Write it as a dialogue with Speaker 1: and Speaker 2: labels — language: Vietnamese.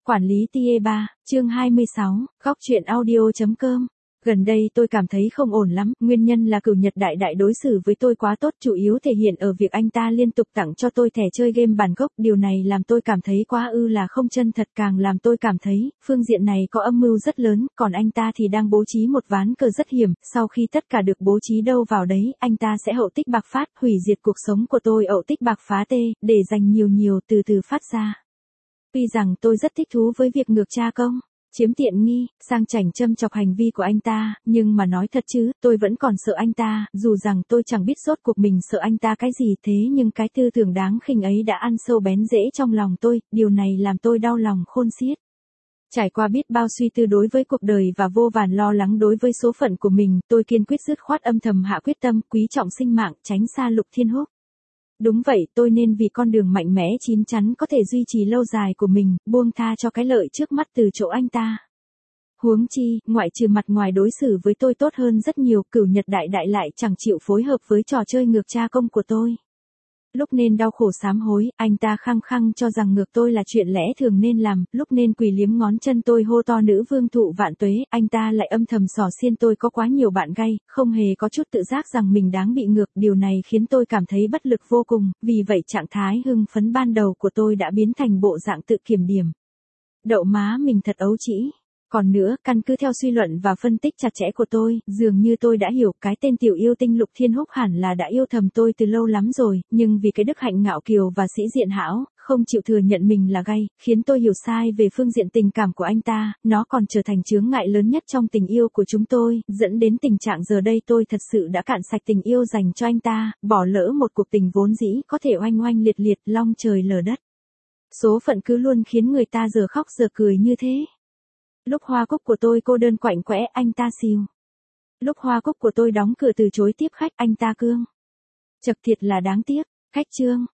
Speaker 1: Quản lý TA3, chương 26, góc truyện audio.com. Gần đây tôi cảm thấy không ổn lắm, nguyên nhân là Cửu Nhật Đại Đại đối xử với tôi quá tốt, chủ yếu thể hiện ở việc anh ta liên tục tặng cho tôi thẻ chơi game bản gốc, điều này làm tôi cảm thấy quá là không chân thật, càng làm tôi cảm thấy, phương diện này có âm mưu rất lớn, còn anh ta thì đang bố trí một ván cờ rất hiểm, sau khi tất cả được bố trí đâu vào đấy, anh ta sẽ hậu tích bạc phát, hủy diệt cuộc sống của tôi hậu tích bạc phá tê, để dành nhiều từ từ phát ra. Tuy rằng tôi rất thích thú với việc ngược tra công, chiếm tiện nghi, sang chảnh châm chọc hành vi của anh ta, nhưng mà nói thật chứ, tôi vẫn còn sợ anh ta, dù rằng tôi chẳng biết rốt cuộc mình sợ anh ta cái gì, thế nhưng cái tư tưởng đáng khinh ấy đã ăn sâu bén rễ trong lòng tôi, điều này làm tôi đau lòng khôn xiết. Trải qua biết bao suy tư đối với cuộc đời và vô vàn lo lắng đối với số phận của mình, tôi kiên quyết dứt khoát âm thầm hạ quyết tâm, quý trọng sinh mạng, tránh xa Lục Thiên Húc. Đúng vậy, tôi nên vì con đường mạnh mẽ chín chắn có thể duy trì lâu dài của mình, buông tha cho cái lợi trước mắt từ chỗ anh ta. Huống chi, ngoại trừ mặt ngoài đối xử với tôi tốt hơn rất nhiều, Cửu Nhật Đại Đại lại chẳng chịu phối hợp với trò chơi ngược tra công của tôi. Lúc nên đau khổ sám hối, anh ta khăng khăng cho rằng ngược tôi là chuyện lẽ thường nên làm, lúc nên quỳ liếm ngón chân tôi hô to nữ vương thụ vạn tuế, anh ta lại âm thầm xỏ xiên tôi có quá nhiều bạn gay, không hề có chút tự giác rằng mình đáng bị ngược, điều này khiến tôi cảm thấy bất lực vô cùng, vì vậy trạng thái hưng phấn ban đầu của tôi đã biến thành bộ dạng tự kiểm điểm. Đậu má mình thật ấu trĩ. Còn nữa, căn cứ theo suy luận và phân tích chặt chẽ của tôi, dường như tôi đã hiểu cái tên tiểu yêu tinh Lục Thiên Húc hẳn là đã yêu thầm tôi từ lâu lắm rồi, nhưng vì cái đức hạnh ngạo kiều và sĩ diện hão, không chịu thừa nhận mình là gay, khiến tôi hiểu sai về phương diện tình cảm của anh ta, nó còn trở thành chướng ngại lớn nhất trong tình yêu của chúng tôi, dẫn đến tình trạng giờ đây tôi thật sự đã cạn sạch tình yêu dành cho anh ta, bỏ lỡ một cuộc tình vốn dĩ có thể oanh oanh liệt liệt long trời lở đất. Số phận cứ luôn khiến người ta giờ khóc giờ cười như thế. Lúc hoa cúc của tôi cô đơn quạnh quẽ, anh ta xìu. Lúc hoa cúc của tôi đóng cửa từ chối tiếp khách, anh ta cương. Chật thiệt là đáng tiếc. Khách trương,